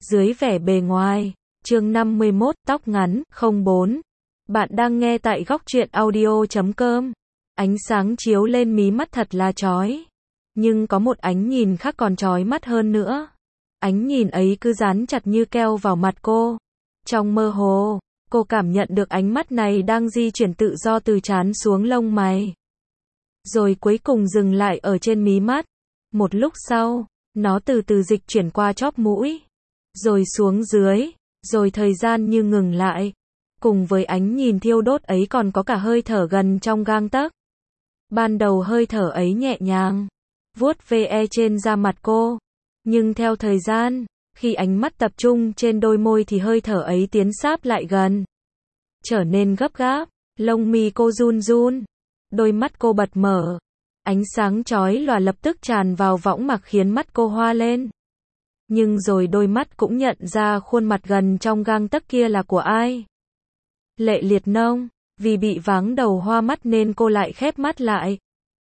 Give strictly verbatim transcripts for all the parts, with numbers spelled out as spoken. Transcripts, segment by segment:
dưới vẻ bề ngoài. Chương năm mươi mốt, tóc ngắn, không bốn. Bạn đang nghe tại góc truyện audio chấm com. Ánh sáng chiếu lên mí mắt thật là chói. Nhưng có một ánh nhìn khác còn chói mắt hơn nữa. Ánh nhìn ấy cứ dán chặt như keo vào mặt cô. Trong mơ hồ, cô cảm nhận được ánh mắt này đang di chuyển tự do từ trán xuống lông mày. Rồi cuối cùng dừng lại ở trên mí mắt. Một lúc sau, nó từ từ dịch chuyển qua chóp mũi. Rồi xuống dưới, rồi thời gian như ngừng lại. Cùng với ánh nhìn thiêu đốt ấy còn có cả hơi thở gần trong gang tấc. Ban đầu hơi thở ấy nhẹ nhàng, vuốt ve trên da mặt cô. Nhưng theo thời gian, khi ánh mắt tập trung trên đôi môi thì hơi thở ấy tiến sát lại gần. Trở nên gấp gáp, lông mi cô run run. Đôi mắt cô bật mở. Ánh sáng chói lòa lập tức tràn vào võng mạc khiến mắt cô hoa lên. Nhưng rồi đôi mắt cũng nhận ra khuôn mặt gần trong gang tấc kia là của ai. Lệ Liệt Nông. Vì bị váng đầu hoa mắt nên cô lại khép mắt lại.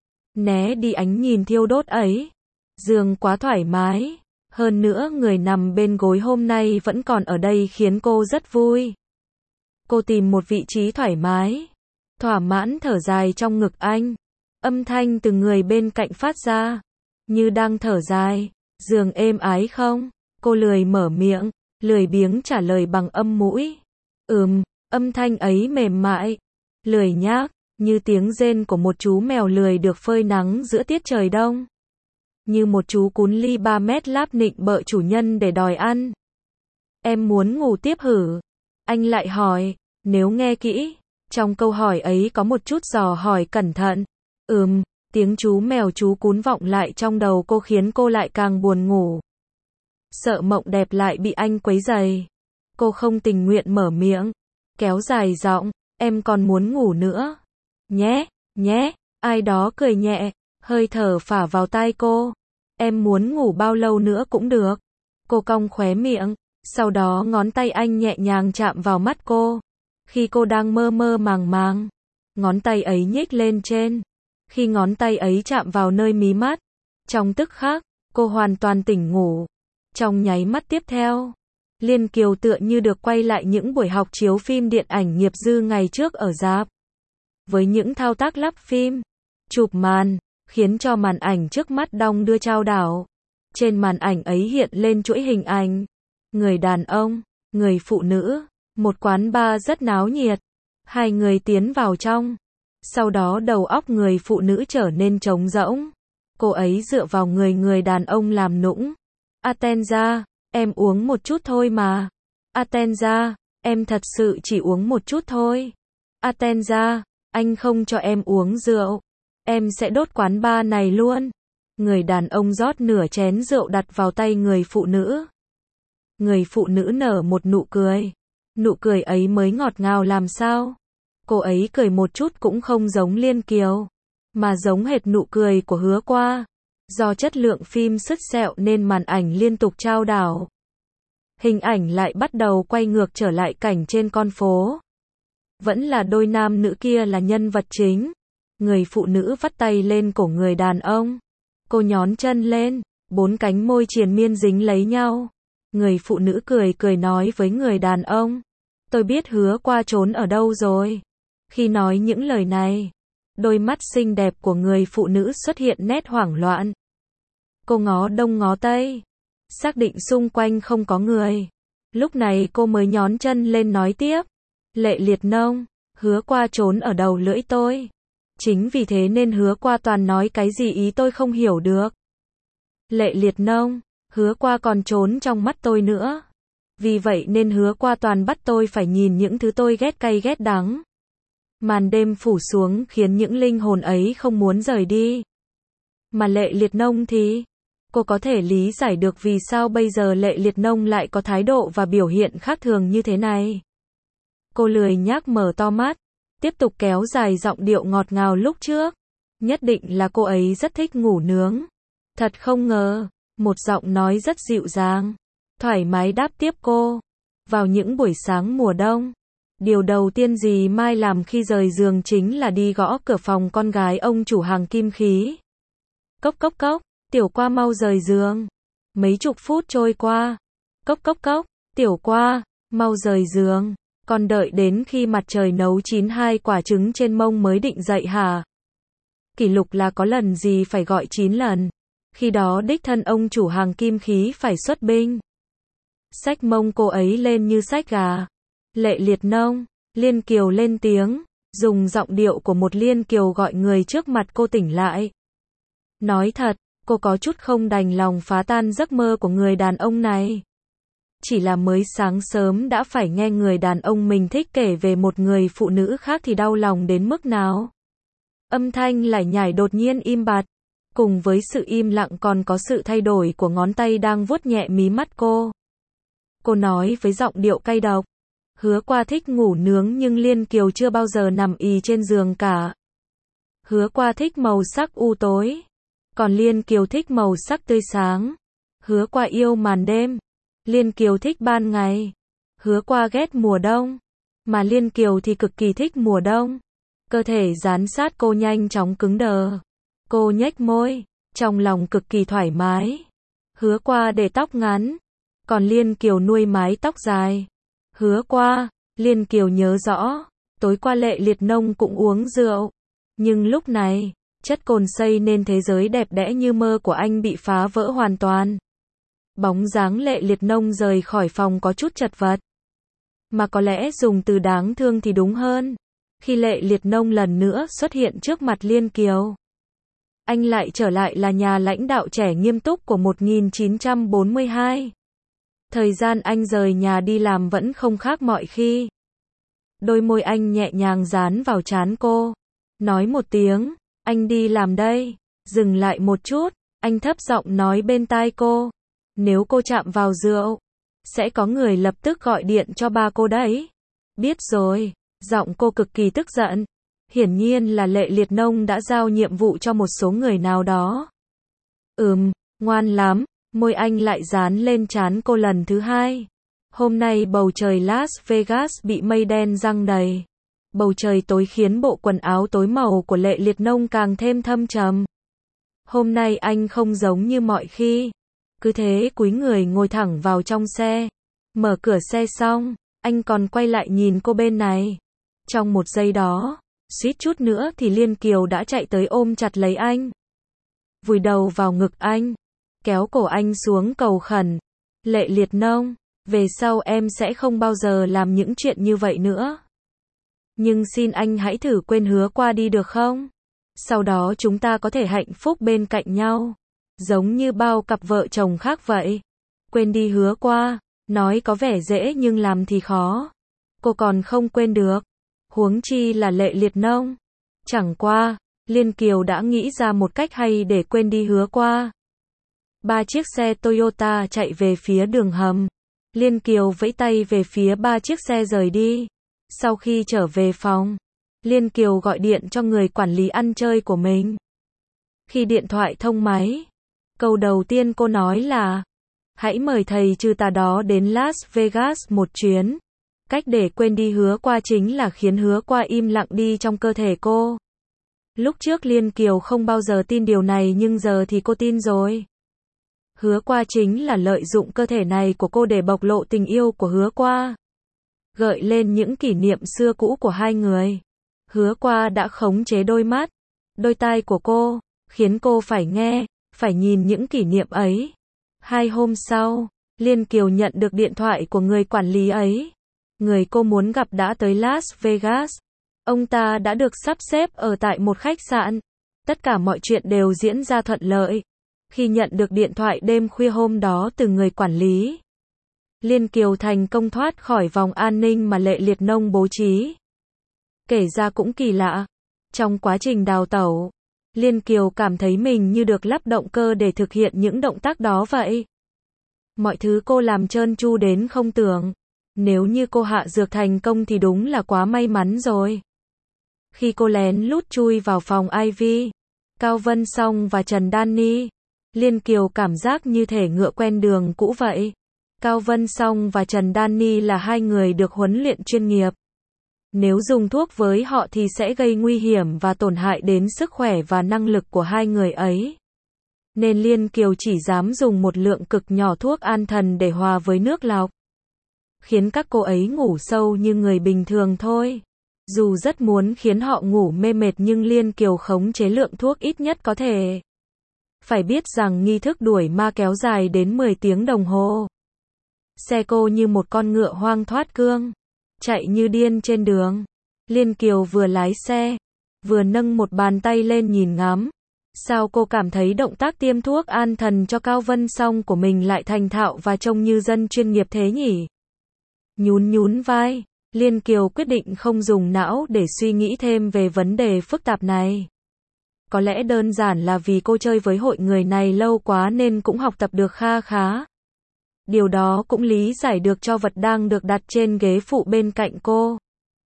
Né đi ánh nhìn thiêu đốt ấy. Giường quá thoải mái. Hơn nữa người nằm bên gối hôm nay vẫn còn ở đây khiến cô rất vui. Cô tìm một vị trí thoải mái. Thỏa mãn thở dài trong ngực anh. Âm thanh từ người bên cạnh phát ra. Như đang thở dài. Giường êm ái không? Cô lười mở miệng. Lười biếng trả lời bằng âm mũi. Ừm, âm thanh ấy mềm mại. Lười nhác. Như tiếng rên của một chú mèo lười được phơi nắng giữa tiết trời đông. Như một chú cún ly ba mét láp nịnh bợ chủ nhân để đòi ăn. Em muốn ngủ tiếp hử? Anh lại hỏi. Nếu nghe kỹ, trong câu hỏi ấy có một chút dò hỏi cẩn thận. Ừm, tiếng chú mèo chú cún vọng lại trong đầu cô khiến cô lại càng buồn ngủ. Sợ mộng đẹp lại bị anh quấy rầy. Cô không tình nguyện mở miệng, kéo dài giọng, em còn muốn ngủ nữa. Nhé, nhé, ai đó cười nhẹ, hơi thở phả vào tai cô. Em muốn ngủ bao lâu nữa cũng được. Cô cong khóe miệng, sau đó ngón tay anh nhẹ nhàng chạm vào mắt cô. Khi cô đang mơ mơ màng màng, ngón tay ấy nhích lên trên. Khi ngón tay ấy chạm vào nơi mí mắt, trong tức khắc, cô hoàn toàn tỉnh ngủ. Trong nháy mắt tiếp theo, Liên Kiều tựa như được quay lại những buổi học chiếu phim điện ảnh nghiệp dư ngày trước ở rạp. Với những thao tác lắp phim, chụp màn, khiến cho màn ảnh trước mắt đong đưa chao đảo. Trên màn ảnh ấy hiện lên chuỗi hình ảnh. Người đàn ông, người phụ nữ, một quán bar rất náo nhiệt. Hai người tiến vào trong. Sau đó đầu óc người phụ nữ trở nên trống rỗng. Cô ấy dựa vào người người đàn ông làm nũng. Atenza, em uống một chút thôi mà. Atenza, em thật sự chỉ uống một chút thôi. Atenza, anh không cho em uống rượu. Em sẽ đốt quán bar này luôn. Người đàn ông rót nửa chén rượu đặt vào tay người phụ nữ. Người phụ nữ nở một nụ cười. Nụ cười ấy mới ngọt ngào làm sao. Cô ấy cười một chút cũng không giống Liên Kiều, mà giống hệt nụ cười của Hứa Qua. Do chất lượng phim sứt sẹo nên màn ảnh liên tục chao đảo. Hình ảnh lại bắt đầu quay ngược trở lại cảnh trên con phố. Vẫn là đôi nam nữ kia là nhân vật chính. Người phụ nữ vắt tay lên cổ người đàn ông. Cô nhón chân lên, bốn cánh môi triền miên dính lấy nhau. Người phụ nữ cười cười nói với người đàn ông. Tôi biết Hứa Qua trốn ở đâu rồi. Khi nói những lời này, đôi mắt xinh đẹp của người phụ nữ xuất hiện nét hoảng loạn. Cô ngó đông ngó tây, xác định xung quanh không có người. Lúc này cô mới nhón chân lên nói tiếp. Lệ Liệt Nông, Hứa Qua trốn ở đầu lưỡi tôi. Chính vì thế nên Hứa Qua toàn nói cái gì ý tôi không hiểu được. Lệ Liệt Nông, Hứa Qua còn trốn trong mắt tôi nữa. Vì vậy nên Hứa Qua toàn bắt tôi phải nhìn những thứ tôi ghét cay ghét đắng. Màn đêm phủ xuống khiến những linh hồn ấy không muốn rời đi. Mà Lệ Liệt Nông thì, cô có thể lý giải được vì sao bây giờ Lệ Liệt Nông lại có thái độ và biểu hiện khác thường như thế này. Cô lười nhác mở to mắt, tiếp tục kéo dài giọng điệu ngọt ngào lúc trước. Nhất định là cô ấy rất thích ngủ nướng. Thật không ngờ, một giọng nói rất dịu dàng, thoải mái đáp tiếp cô. Vào những buổi sáng mùa đông, điều đầu tiên dì Mai làm khi rời giường chính là đi gõ cửa phòng con gái ông chủ hàng kim khí. Cốc cốc cốc, Tiểu Qua mau rời giường. Mấy chục phút trôi qua, Cốc cốc cốc, tiểu qua, mau rời giường, còn đợi đến khi mặt trời nấu chín hai quả trứng trên mông mới định dậy hả? Kỷ lục là có lần gì phải gọi chín lần. Khi đó đích thân ông chủ hàng kim khí phải xuất binh. Xách mông cô ấy lên như xách gà. Lệ Liệt Nông, Liên Kiều lên tiếng, dùng giọng điệu của một Liên Kiều gọi người trước mặt cô tỉnh lại. Nói thật, cô có chút không đành lòng phá tan giấc mơ của người đàn ông này. Chỉ là mới sáng sớm đã phải nghe người đàn ông mình thích kể về một người phụ nữ khác thì đau lòng đến mức nào. Âm thanh lải nhải đột nhiên im bặt. Cùng với sự im lặng còn có sự thay đổi của ngón tay đang vuốt nhẹ mí mắt cô. Cô nói với giọng điệu cay độc. Hứa Qua thích ngủ nướng nhưng Liên Kiều chưa bao giờ nằm ì trên giường cả. Hứa Qua thích màu sắc u tối. Còn Liên Kiều thích màu sắc tươi sáng. Hứa Qua yêu màn đêm. Liên Kiều thích ban ngày. Hứa Qua ghét mùa đông. Mà Liên Kiều thì cực kỳ thích mùa đông. Cơ thể dán sát cô nhanh chóng cứng đờ. Cô nhếch môi, trong lòng cực kỳ thoải mái. Hứa Qua để tóc ngắn. Còn Liên Kiều nuôi mái tóc dài. Hứa Qua, Liên Kiều nhớ rõ. Tối qua Lệ Liệt Nông cũng uống rượu. Nhưng lúc này, chất cồn xây nên thế giới đẹp đẽ như mơ của anh bị phá vỡ hoàn toàn. Bóng dáng Lệ Liệt Nông rời khỏi phòng có chút chật vật. Mà có lẽ dùng từ đáng thương thì đúng hơn. Khi Lệ Liệt Nông lần nữa xuất hiện trước mặt Liên Kiều. Anh lại trở lại là nhà lãnh đạo trẻ nghiêm túc của một nghìn chín trăm bốn mươi hai. Thời gian anh rời nhà đi làm vẫn không khác mọi khi. Đôi môi anh nhẹ nhàng dán vào trán cô. Nói một tiếng, anh đi làm đây. Dừng lại một chút, anh thấp giọng nói bên tai cô. Nếu cô chạm vào rượu, sẽ có người lập tức gọi điện cho ba cô đấy. Biết rồi, giọng cô cực kỳ tức giận. Hiển nhiên là Lệ Liệt Nông đã giao nhiệm vụ cho một số người nào đó. Ừm, ngoan lắm, môi anh lại dán lên trán cô lần thứ hai. Hôm nay bầu trời Las Vegas bị mây đen giăng đầy. Bầu trời tối khiến bộ quần áo tối màu của Lệ Liệt Nông càng thêm thâm trầm. Hôm nay anh không giống như mọi khi. Cứ thế cúi người ngồi thẳng vào trong xe. Mở cửa xe xong, anh còn quay lại nhìn cô bên này. Trong một giây đó, suýt chút nữa thì Liên Kiều đã chạy tới ôm chặt lấy anh. Vùi đầu vào ngực anh. Kéo cổ anh xuống cầu khẩn. Lệ Liệt Nông, về sau em sẽ không bao giờ làm những chuyện như vậy nữa. Nhưng xin anh hãy thử quên Hứa Qua đi được không? Sau đó chúng ta có thể hạnh phúc bên cạnh nhau. Giống như bao cặp vợ chồng khác vậy. Quên đi Hứa Qua. Nói có vẻ dễ nhưng làm thì khó. Cô còn không quên được. Huống chi là Lệ Liệt Nông. Chẳng qua, Liên Kiều đã nghĩ ra một cách hay để quên đi Hứa Qua. Ba chiếc xe Toyota chạy về phía đường hầm. Liên Kiều vẫy tay về phía ba chiếc xe rời đi. Sau khi trở về phòng, Liên Kiều gọi điện cho người quản lý ăn chơi của mình. Khi điện thoại thông máy, câu đầu tiên cô nói là: hãy mời thầy trừ tà đó đến Las Vegas một chuyến. Cách để quên đi Hứa Qua chính là khiến Hứa Qua im lặng đi trong cơ thể cô. Lúc trước Liên Kiều không bao giờ tin điều này nhưng giờ thì cô tin rồi. Hứa Qua chính là lợi dụng cơ thể này của cô để bộc lộ tình yêu của Hứa Qua. Gợi lên những kỷ niệm xưa cũ của hai người. Hứa Qua đã khống chế đôi mắt, đôi tai của cô, khiến cô phải nghe, phải nhìn những kỷ niệm ấy. Hai hôm sau, Liên Kiều nhận được điện thoại của người quản lý ấy. Người cô muốn gặp đã tới Las Vegas. Ông ta đã được sắp xếp ở tại một khách sạn. Tất cả mọi chuyện đều diễn ra thuận lợi. Khi nhận được điện thoại đêm khuya hôm đó từ người quản lý, Liên Kiều thành công thoát khỏi vòng an ninh mà Lệ Liệt Nông bố trí. Kể ra cũng kỳ lạ. Trong quá trình đào tẩu, Liên Kiều cảm thấy mình như được lắp động cơ để thực hiện những động tác đó vậy. Mọi thứ cô làm trơn tru đến không tưởng. Nếu như cô hạ dược thành công thì đúng là quá may mắn rồi. Khi cô lén lút chui vào phòng Ivy, Cao Vân Song và Trần Danny, Liên Kiều cảm giác như thể ngựa quen đường cũ vậy. Cao Vân Song và Trần Danny là hai người được huấn luyện chuyên nghiệp. Nếu dùng thuốc với họ thì sẽ gây nguy hiểm và tổn hại đến sức khỏe và năng lực của hai người ấy. nên Liên Kiều chỉ dám dùng một lượng cực nhỏ thuốc an thần để hòa với nước lọc, khiến các cô ấy ngủ sâu như người bình thường thôi. Dù rất muốn khiến họ ngủ mê mệt nhưng Liên Kiều khống chế lượng thuốc ít nhất có thể. Phải biết rằng nghi thức đuổi ma kéo dài đến mười tiếng đồng hồ. Xe cô như một con ngựa hoang thoát cương, chạy như điên trên đường. Liên Kiều vừa lái xe, vừa nâng một bàn tay lên nhìn ngắm. Sao cô cảm thấy động tác tiêm thuốc an thần cho Cao Vân Song của mình lại thành thạo và trông như dân chuyên nghiệp thế nhỉ? Nhún nhún vai, Liên Kiều quyết định không dùng não để suy nghĩ thêm về vấn đề phức tạp này. Có lẽ đơn giản là vì cô chơi với hội người này lâu quá nên cũng học tập được kha khá. Điều đó cũng lý giải được cho vật đang được đặt trên ghế phụ bên cạnh cô.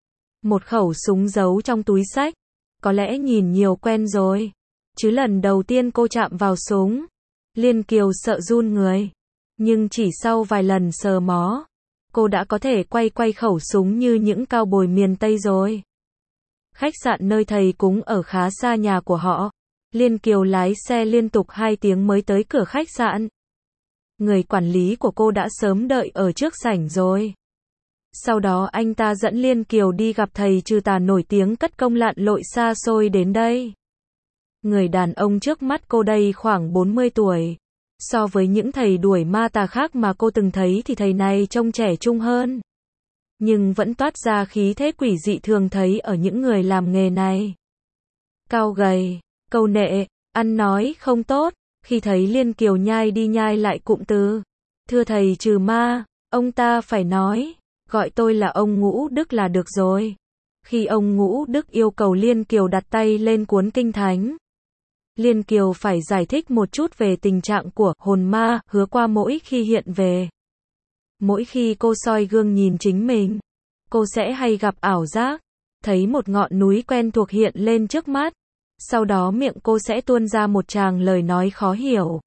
Một khẩu súng giấu trong túi xách. Có lẽ nhìn nhiều quen rồi. Chứ lần đầu tiên cô chạm vào súng, Liên Kiều sợ run người. Nhưng chỉ sau vài lần sờ mó, cô đã có thể quay quay khẩu súng như những cao bồi miền Tây rồi. Khách sạn nơi thầy cúng ở khá xa nhà của họ. Liên Kiều lái xe liên tục hai tiếng mới tới cửa khách sạn. Người quản lý của cô đã sớm đợi ở trước sảnh rồi. Sau đó anh ta dẫn Liên Kiều đi gặp thầy trừ tà nổi tiếng cất công lặn lội xa xôi đến đây. Người đàn ông trước mắt cô đây khoảng bốn mươi tuổi. So với những thầy đuổi ma tà khác mà cô từng thấy thì thầy này trông trẻ trung hơn. Nhưng vẫn toát ra khí thế quỷ dị thường thấy ở những người làm nghề này. Cao gầy, câu nệ, ăn nói không tốt. Khi thấy Liên Kiều nhai đi nhai lại cụm từ, thưa thầy trừ ma, ông ta phải nói, gọi tôi là ông Ngũ Đức là được rồi. Khi ông Ngũ Đức yêu cầu Liên Kiều đặt tay lên cuốn kinh thánh, Liên Kiều phải giải thích một chút về tình trạng của hồn ma hứa qua mỗi khi hiện về. Mỗi khi cô soi gương nhìn chính mình, cô sẽ hay gặp ảo giác, thấy một ngọn núi quen thuộc hiện lên trước mắt. Sau đó miệng cô sẽ tuôn ra một tràng lời nói khó hiểu.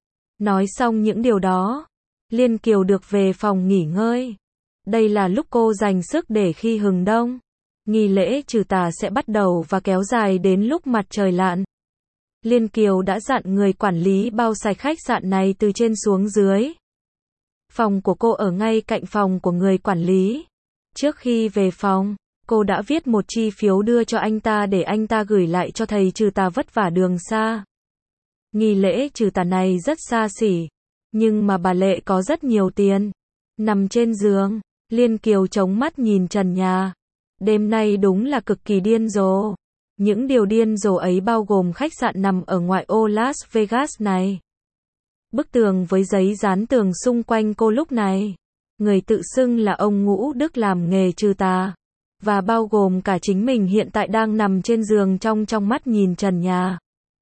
Nói xong những điều đó, Liên Kiều được về phòng nghỉ ngơi. Đây là lúc cô dành sức để khi hừng đông, nghi lễ trừ tà sẽ bắt đầu và kéo dài đến lúc mặt trời lặn. Liên Kiều đã dặn người quản lý bao sạch khách sạn này từ trên xuống dưới. Phòng của cô ở ngay cạnh phòng của người quản lý. Trước khi về phòng, cô đã viết một chi phiếu đưa cho anh ta để anh ta gửi lại cho thầy trừ tà vất vả đường xa. Nghi lễ trừ tà này rất xa xỉ, nhưng mà bà Lệ có rất nhiều tiền. Nằm trên giường, Liên Kiều chống mắt nhìn trần nhà. Đêm nay đúng là cực kỳ điên rồ. Những điều điên rồ ấy bao gồm khách sạn nằm ở ngoại ô Las Vegas này. Bức tường với giấy dán tường xung quanh cô lúc này. Người tự xưng là ông Ngũ Đức làm nghề trừ tà. Và bao gồm cả chính mình hiện tại đang nằm trên giường trong trong mắt nhìn trần nhà.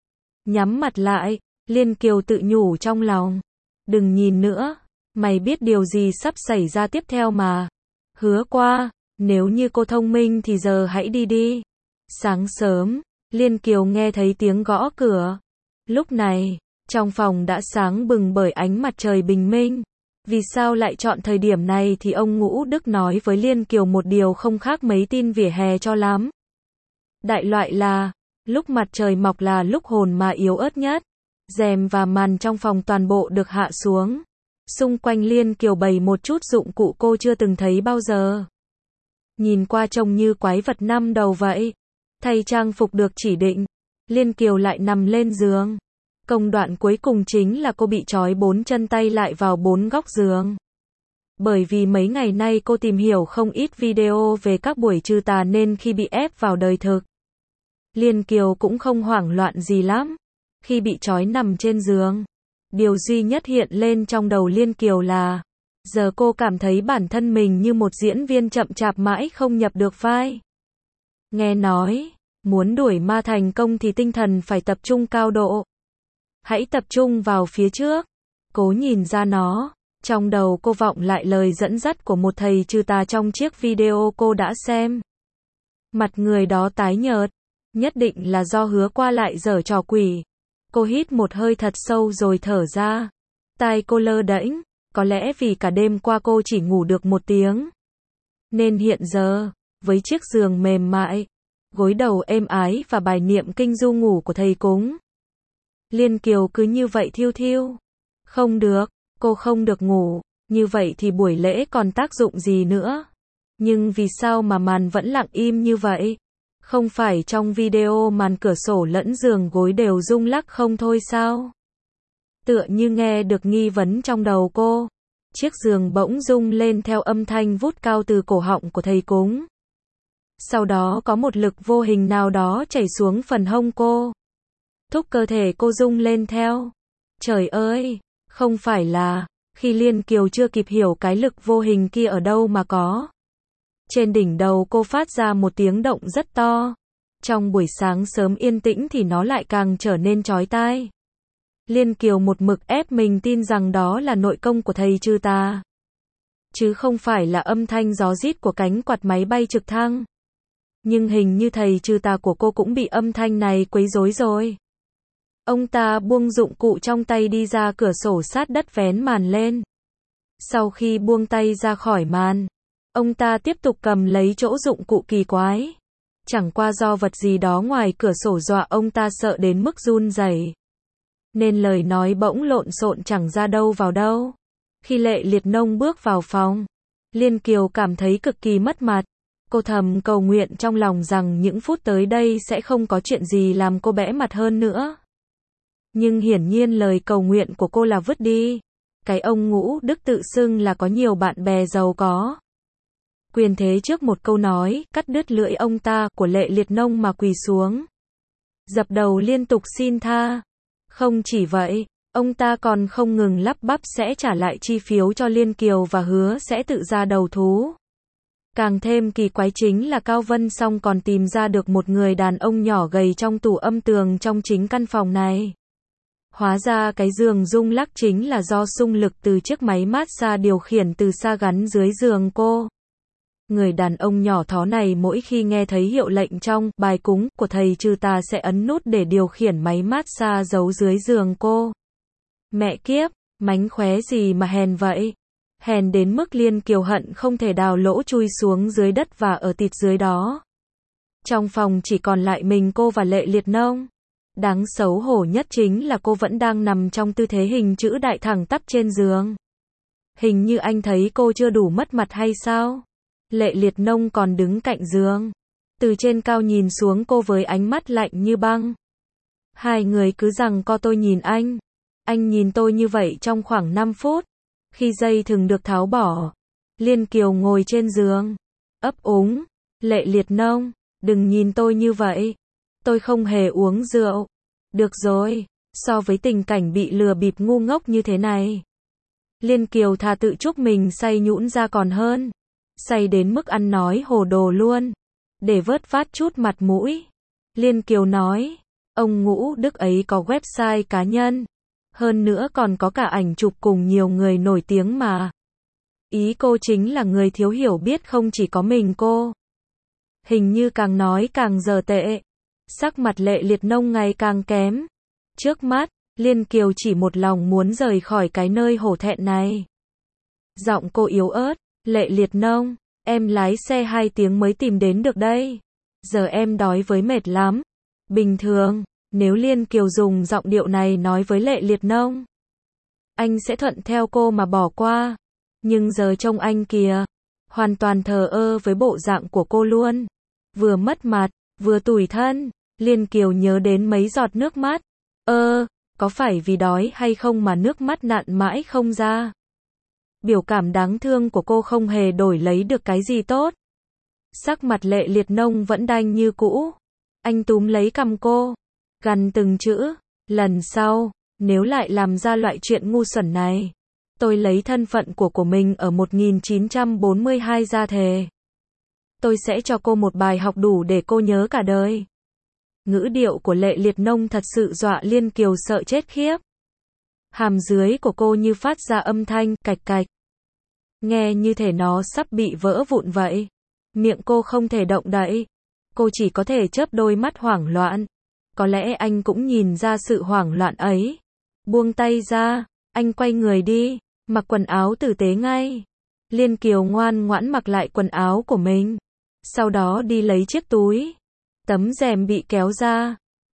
Nhắm mặt lại, Liên Kiều tự nhủ trong lòng. Đừng nhìn nữa, mày biết điều gì sắp xảy ra tiếp theo mà. Hứa qua, nếu như cô thông minh thì giờ hãy đi đi. Sáng sớm, Liên Kiều nghe thấy tiếng gõ cửa. Lúc này, trong phòng đã sáng bừng bởi ánh mặt trời bình minh. Vì sao lại chọn thời điểm này thì ông Ngũ Đức nói với Liên Kiều một điều không khác mấy tin vỉa hè cho lắm. Đại loại là, lúc mặt trời mọc là lúc hồn ma yếu ớt nhất. Rèm và màn trong phòng toàn bộ được hạ xuống. Xung quanh Liên Kiều bày một chút dụng cụ cô chưa từng thấy bao giờ. Nhìn qua trông như quái vật năm đầu vậy. Thay trang phục được chỉ định, Liên Kiều lại nằm lên giường. Công đoạn cuối cùng chính là cô bị trói bốn chân tay lại vào bốn góc giường. Bởi vì mấy ngày nay cô tìm hiểu không ít video về các buổi trừ tà nên khi bị ép vào đời thực, Liên Kiều cũng không hoảng loạn gì lắm. Khi bị trói nằm trên giường, điều duy nhất hiện lên trong đầu Liên Kiều là, giờ cô cảm thấy bản thân mình như một diễn viên chậm chạp mãi không nhập được vai. Nghe nói, muốn đuổi ma thành công thì tinh thần phải tập trung cao độ. Hãy tập trung vào phía trước. Cố nhìn ra nó. Trong đầu cô vọng lại lời dẫn dắt của một thầy trừ tà trong chiếc video cô đã xem. Mặt người đó tái nhợt. Nhất định là do hứa qua lại giở trò quỷ. Cô hít một hơi thật sâu rồi thở ra. Tai cô lơ đễnh. Có lẽ vì cả đêm qua cô chỉ ngủ được một tiếng. Nên hiện giờ, với chiếc giường mềm mại, gối đầu êm ái và bài niệm kinh du ngủ của thầy cúng, Liên Kiều cứ như vậy thiêu thiêu. Không được, cô không được ngủ, như vậy thì buổi lễ còn tác dụng gì nữa. Nhưng vì sao mà màn vẫn lặng im như vậy? Không phải trong video màn cửa sổ lẫn giường gối đều rung lắc không thôi sao? Tựa như nghe được nghi vấn trong đầu cô. Chiếc giường bỗng rung lên theo âm thanh vút cao từ cổ họng của thầy cúng. Sau đó có một lực vô hình nào đó chảy xuống phần hông cô. Thúc cơ thể cô rung lên theo. Trời ơi, không phải là, khi Liên Kiều chưa kịp hiểu cái lực vô hình kia ở đâu mà có. Trên đỉnh đầu cô phát ra một tiếng động rất to. Trong buổi sáng sớm yên tĩnh thì nó lại càng trở nên chói tai. Liên Kiều một mực ép mình tin rằng đó là nội công của thầy trừ tà. Chứ không phải là âm thanh gió rít của cánh quạt máy bay trực thăng. Nhưng hình như thầy trừ tà của cô cũng bị âm thanh này quấy rối rồi. Ông ta buông dụng cụ trong tay đi ra cửa sổ sát đất vén màn lên. Sau khi buông tay ra khỏi màn, ông ta tiếp tục cầm lấy chỗ dụng cụ kỳ quái. Chẳng qua do vật gì đó ngoài cửa sổ dọa ông ta sợ đến mức run rẩy, nên lời nói bỗng lộn xộn chẳng ra đâu vào đâu. Khi Lệ Liệt Nông bước vào phòng, Liên Kiều cảm thấy cực kỳ mất mặt. Cô thầm cầu nguyện trong lòng rằng những phút tới đây sẽ không có chuyện gì làm cô bẽ mặt hơn nữa. Nhưng hiển nhiên lời cầu nguyện của cô là vứt đi. Cái ông Ngũ Đức tự xưng là có nhiều bạn bè giàu có. Quyền thế trước một câu nói, cắt đứt lưỡi ông ta, của Lệ Liệt Nông mà quỳ xuống. Dập đầu liên tục xin tha. Không chỉ vậy, ông ta còn không ngừng lắp bắp sẽ trả lại chi phiếu cho Liên Kiều và hứa sẽ tự ra đầu thú. Càng thêm kỳ quái chính là Cao Vân Song còn tìm ra được một người đàn ông nhỏ gầy trong tủ âm tường trong chính căn phòng này. Hóa ra cái giường rung lắc chính là do xung lực từ chiếc máy massage điều khiển từ xa gắn dưới giường cô. Người đàn ông nhỏ thó này mỗi khi nghe thấy hiệu lệnh trong bài cúng của thầy trừ tà sẽ ấn nút để điều khiển máy massage giấu dưới giường cô. Mẹ kiếp, mánh khóe gì mà hèn vậy? Hèn đến mức Liên Kiều hận không thể đào lỗ chui xuống dưới đất và ở tịt dưới đó. Trong phòng chỉ còn lại mình cô và Lệ Liệt Nông. Đáng xấu hổ nhất chính là cô vẫn đang nằm trong tư thế hình chữ đại thẳng tắp trên giường. Hình như anh thấy cô chưa đủ mất mặt hay sao? Lệ Liệt Nông còn đứng cạnh giường, từ trên cao nhìn xuống cô với ánh mắt lạnh như băng. Hai người cứ giằng co tôi nhìn anh. Anh nhìn tôi như vậy trong khoảng năm phút. Khi dây thừng được tháo bỏ, Liên Kiều ngồi trên giường, ấp úng. Lệ Liệt Nông, đừng nhìn tôi như vậy. Tôi không hề uống rượu. Được rồi, so với tình cảnh bị lừa bịp ngu ngốc như thế này, Liên Kiều thà tự chúc mình say nhũn ra còn hơn. Say đến mức ăn nói hồ đồ luôn. Để vớt vát chút mặt mũi, Liên Kiều nói, ông Ngũ Đức ấy có website cá nhân. Hơn nữa còn có cả ảnh chụp cùng nhiều người nổi tiếng mà. Ý cô chính là người thiếu hiểu biết không chỉ có mình cô. Hình như càng nói càng dở tệ. Sắc mặt Lệ Liệt Nông ngày càng kém. Trước mắt, Liên Kiều chỉ một lòng muốn rời khỏi cái nơi hổ thẹn này. Giọng cô yếu ớt, Lệ Liệt Nông, em lái xe hai tiếng mới tìm đến được đây. Giờ em đói với mệt lắm. Bình thường, nếu Liên Kiều dùng giọng điệu này nói với Lệ Liệt Nông, anh sẽ thuận theo cô mà bỏ qua. Nhưng giờ trông anh kìa, hoàn toàn thờ ơ với bộ dạng của cô luôn. Vừa mất mặt, vừa tủi thân. Liên Kiều nhớ đến mấy giọt nước mắt. Ơ, có phải vì đói hay không mà nước mắt nặn mãi không ra? Biểu cảm đáng thương của cô không hề đổi lấy được cái gì tốt. Sắc mặt Lệ Liệt Nông vẫn đanh như cũ. Anh túm lấy cằm cô, gằn từng chữ, lần sau, nếu lại làm ra loại chuyện ngu xuẩn này, tôi lấy thân phận của của mình ở một nghìn chín trăm bốn mươi hai ra thề. Tôi sẽ cho cô một bài học đủ để cô nhớ cả đời. Ngữ điệu của Lệ Liệt Nông thật sự dọa Liên Kiều sợ chết khiếp. Hàm dưới của cô như phát ra âm thanh cạch cạch. Nghe như thể nó sắp bị vỡ vụn vậy. Miệng cô không thể động đậy. Cô chỉ có thể chớp đôi mắt hoảng loạn. Có lẽ anh cũng nhìn ra sự hoảng loạn ấy. Buông tay ra, anh quay người đi, mặc quần áo tử tế ngay. Liên Kiều ngoan ngoãn mặc lại quần áo của mình. Sau đó đi lấy chiếc túi. Tấm rèm bị kéo ra.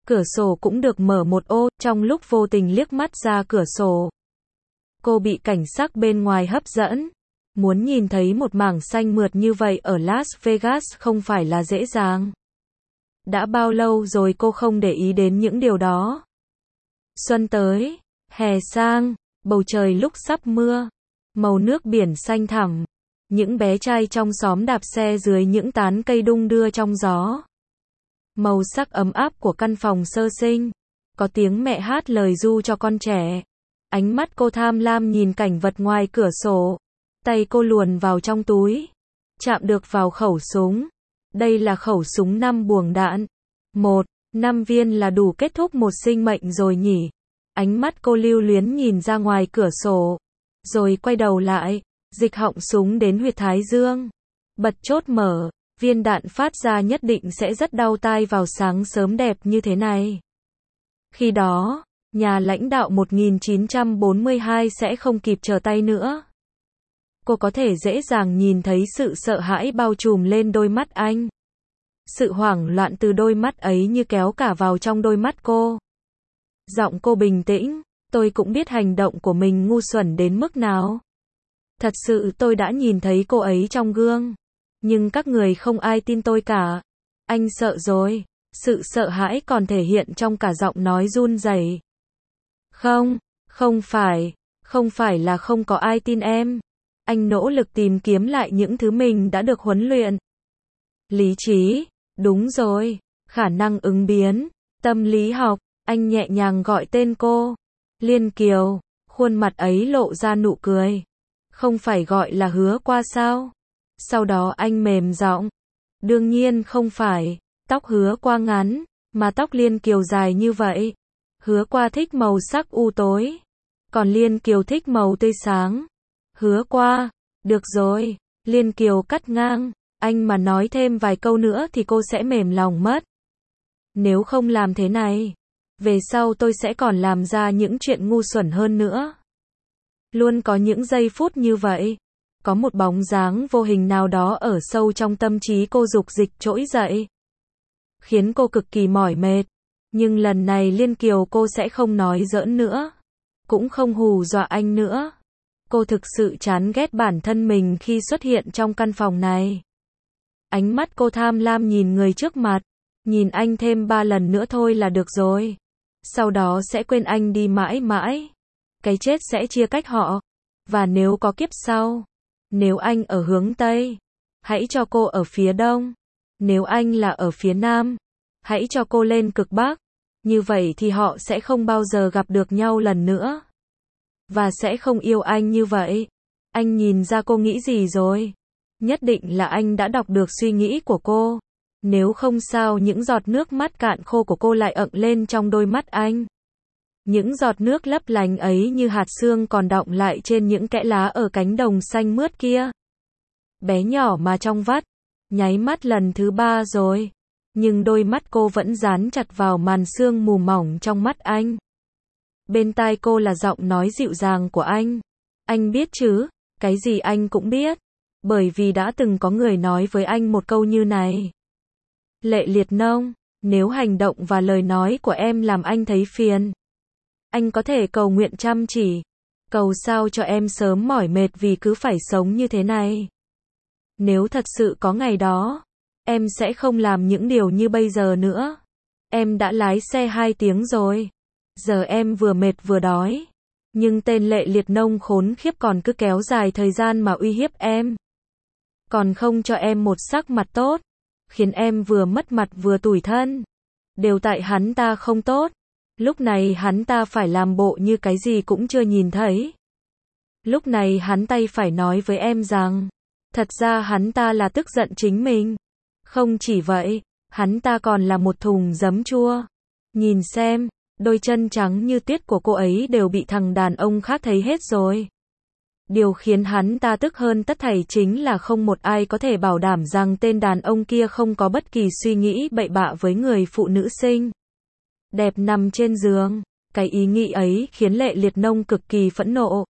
Cửa sổ cũng được mở một ô, trong lúc vô tình liếc mắt ra cửa sổ. Cô bị cảnh sắc bên ngoài hấp dẫn. Muốn nhìn thấy một mảng xanh mượt như vậy ở Las Vegas không phải là dễ dàng. Đã bao lâu rồi cô không để ý đến những điều đó. Xuân tới, hè sang, bầu trời lúc sắp mưa, màu nước biển xanh thẳm, những bé trai trong xóm đạp xe dưới những tán cây đung đưa trong gió. Màu sắc ấm áp của căn phòng sơ sinh, có tiếng mẹ hát lời ru cho con trẻ. Ánh mắt cô tham lam nhìn cảnh vật ngoài cửa sổ, tay cô luồn vào trong túi, chạm được vào khẩu súng. Đây là khẩu súng năm buồng đạn. Một, năm viên là đủ kết thúc một sinh mệnh rồi nhỉ. Ánh mắt cô lưu luyến nhìn ra ngoài cửa sổ, rồi quay đầu lại, dịch họng súng đến huyệt thái dương. Bật chốt mở, viên đạn phát ra nhất định sẽ rất đau tai vào sáng sớm đẹp như thế này. Khi đó, nhà lãnh đạo một nghìn chín trăm bốn mươi hai sẽ không kịp trở tay nữa. Cô có thể dễ dàng nhìn thấy sự sợ hãi bao trùm lên đôi mắt anh. Sự hoảng loạn từ đôi mắt ấy như kéo cả vào trong đôi mắt cô. Giọng cô bình tĩnh, tôi cũng biết hành động của mình ngu xuẩn đến mức nào. Thật sự tôi đã nhìn thấy cô ấy trong gương. Nhưng các người không ai tin tôi cả. Anh sợ rồi. Sự sợ hãi còn thể hiện trong cả giọng nói run rẩy. Không, không phải, không phải là không có ai tin em. Anh nỗ lực tìm kiếm lại những thứ mình đã được huấn luyện. Lý trí, đúng rồi, khả năng ứng biến, tâm lý học, anh nhẹ nhàng gọi tên cô. Liên Kiều, khuôn mặt ấy lộ ra nụ cười. Không phải gọi là Hứa Qua sao? Sau đó anh mềm giọng. Đương nhiên không phải, tóc Hứa Qua ngắn, mà tóc Liên Kiều dài như vậy. Hứa Qua thích màu sắc u tối, còn Liên Kiều thích màu tươi sáng. Hứa Qua, được rồi, Liên Kiều cắt ngang, anh mà nói thêm vài câu nữa thì cô sẽ mềm lòng mất. Nếu không làm thế này, về sau tôi sẽ còn làm ra những chuyện ngu xuẩn hơn nữa. Luôn có những giây phút như vậy, có một bóng dáng vô hình nào đó ở sâu trong tâm trí cô dục dịch trỗi dậy, khiến cô cực kỳ mỏi mệt. Nhưng lần này Liên Kiều cô sẽ không nói giỡn nữa, cũng không hù dọa anh nữa. Cô thực sự chán ghét bản thân mình khi xuất hiện trong căn phòng này. Ánh mắt cô tham lam nhìn người trước mặt, nhìn anh thêm ba lần nữa thôi là được rồi. Sau đó sẽ quên anh đi mãi mãi. Cái chết sẽ chia cách họ. Và nếu có kiếp sau, nếu anh ở hướng Tây, hãy cho cô ở phía Đông. Nếu anh là ở phía Nam, hãy cho cô lên cực Bắc. Như vậy thì họ sẽ không bao giờ gặp được nhau lần nữa. Và sẽ không yêu anh như vậy. Anh nhìn ra cô nghĩ gì rồi. Nhất định là anh đã đọc được suy nghĩ của cô. Nếu không sao những giọt nước mắt cạn khô của cô lại ẩn lên trong đôi mắt anh. Những giọt nước lấp lánh ấy như hạt sương còn đọng lại trên những kẽ lá ở cánh đồng xanh mướt kia. Bé nhỏ mà trong vắt. Nháy mắt lần thứ ba rồi. Nhưng đôi mắt cô vẫn dán chặt vào màn sương mù mỏng trong mắt anh. Bên tai cô là giọng nói dịu dàng của anh. Anh biết chứ, cái gì anh cũng biết. Bởi vì đã từng có người nói với anh một câu như này. Lệ Liệt Nông, nếu hành động và lời nói của em làm anh thấy phiền, anh có thể cầu nguyện chăm chỉ. Cầu sao cho em sớm mỏi mệt vì cứ phải sống như thế này. Nếu thật sự có ngày đó, em sẽ không làm những điều như bây giờ nữa. Em đã lái xe hai tiếng rồi. Giờ em vừa mệt vừa đói. Nhưng tên Lệ Liệt Nông khốn khiếp còn cứ kéo dài thời gian mà uy hiếp em. Còn không cho em một sắc mặt tốt. Khiến em vừa mất mặt vừa tủi thân. Đều tại hắn ta không tốt. Lúc này hắn ta phải làm bộ như cái gì cũng chưa nhìn thấy. Lúc này hắn tay phải nói với em rằng, thật ra hắn ta là tức giận chính mình. Không chỉ vậy, hắn ta còn là một thùng giấm chua. Nhìn xem, đôi chân trắng như tuyết của cô ấy đều bị thằng đàn ông khác thấy hết rồi. Điều khiến hắn ta tức hơn tất thảy chính là không một ai có thể bảo đảm rằng tên đàn ông kia không có bất kỳ suy nghĩ bậy bạ với người phụ nữ xinh đẹp nằm trên giường. Cái ý nghĩ ấy khiến Lệ Liệt Nông cực kỳ phẫn nộ.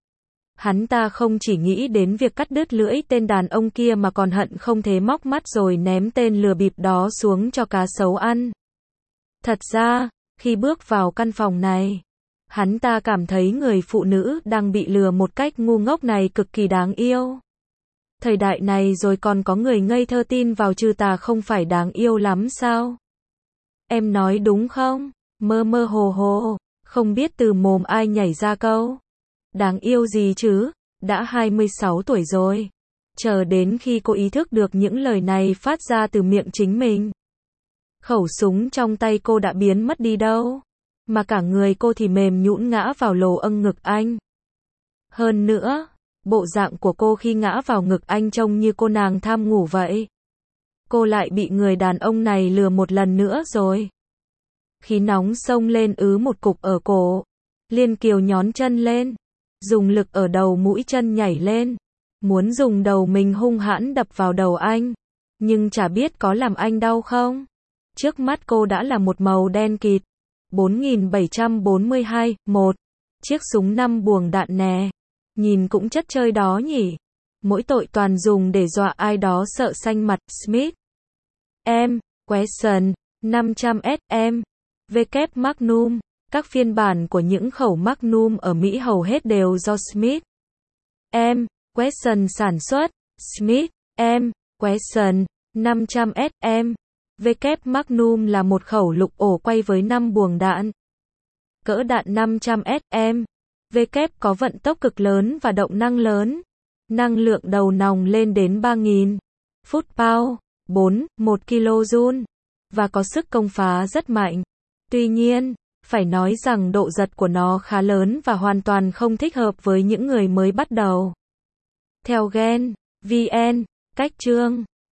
Hắn ta không chỉ nghĩ đến việc cắt đứt lưỡi tên đàn ông kia mà còn hận không thế móc mắt rồi ném tên lừa bịp đó xuống cho cá sấu ăn. Thật ra, khi bước vào căn phòng này, hắn ta cảm thấy người phụ nữ đang bị lừa một cách ngu ngốc này cực kỳ đáng yêu. Thời đại này rồi còn có người ngây thơ tin vào trừ tà không phải đáng yêu lắm sao? Em nói đúng không? Mơ mơ hồ hồ, không biết từ mồm ai nhảy ra câu. Đáng yêu gì chứ, đã hai mươi sáu tuổi rồi. Chờ đến khi cô ý thức được những lời này phát ra từ miệng chính mình. Khẩu súng trong tay cô đã biến mất đi đâu. Mà cả người cô thì mềm nhũn ngã vào lồ âng ngực anh. Hơn nữa, bộ dạng của cô khi ngã vào ngực anh trông như cô nàng tham ngủ vậy. Cô lại bị người đàn ông này lừa một lần nữa rồi. Khí nóng xông lên ứ một cục ở cổ. Liên Kiều nhón chân lên, dùng lực ở đầu mũi chân nhảy lên, muốn dùng đầu mình hung hãn đập vào đầu anh, nhưng chả biết có làm anh đau không. Trước mắt cô đã là một màu đen kịt. bốn nghìn bảy trăm bốn mươi hai, một. Chiếc súng năm buồng đạn nè. Nhìn cũng chất chơi đó nhỉ. Mỗi tội toàn dùng để dọa ai đó sợ xanh mặt. Smith M. Wesson năm trăm S M. W Magnum. Các phiên bản của những khẩu Magnum ở Mỹ hầu hết đều do Smith M. Wesson sản xuất. Smith M. Wesson năm trăm S M. W Magnum là một khẩu lục ổ quay với năm buồng đạn. Cỡ đạn năm trăm S M. W có vận tốc cực lớn và động năng lớn. Năng lượng đầu nòng lên đến ba nghìn foot-pound, bốn, một kilojoule, và có sức công phá rất mạnh. Tuy nhiên, phải nói rằng độ giật của nó khá lớn và hoàn toàn không thích hợp với những người mới bắt đầu. Theo Gen vê en, cách chương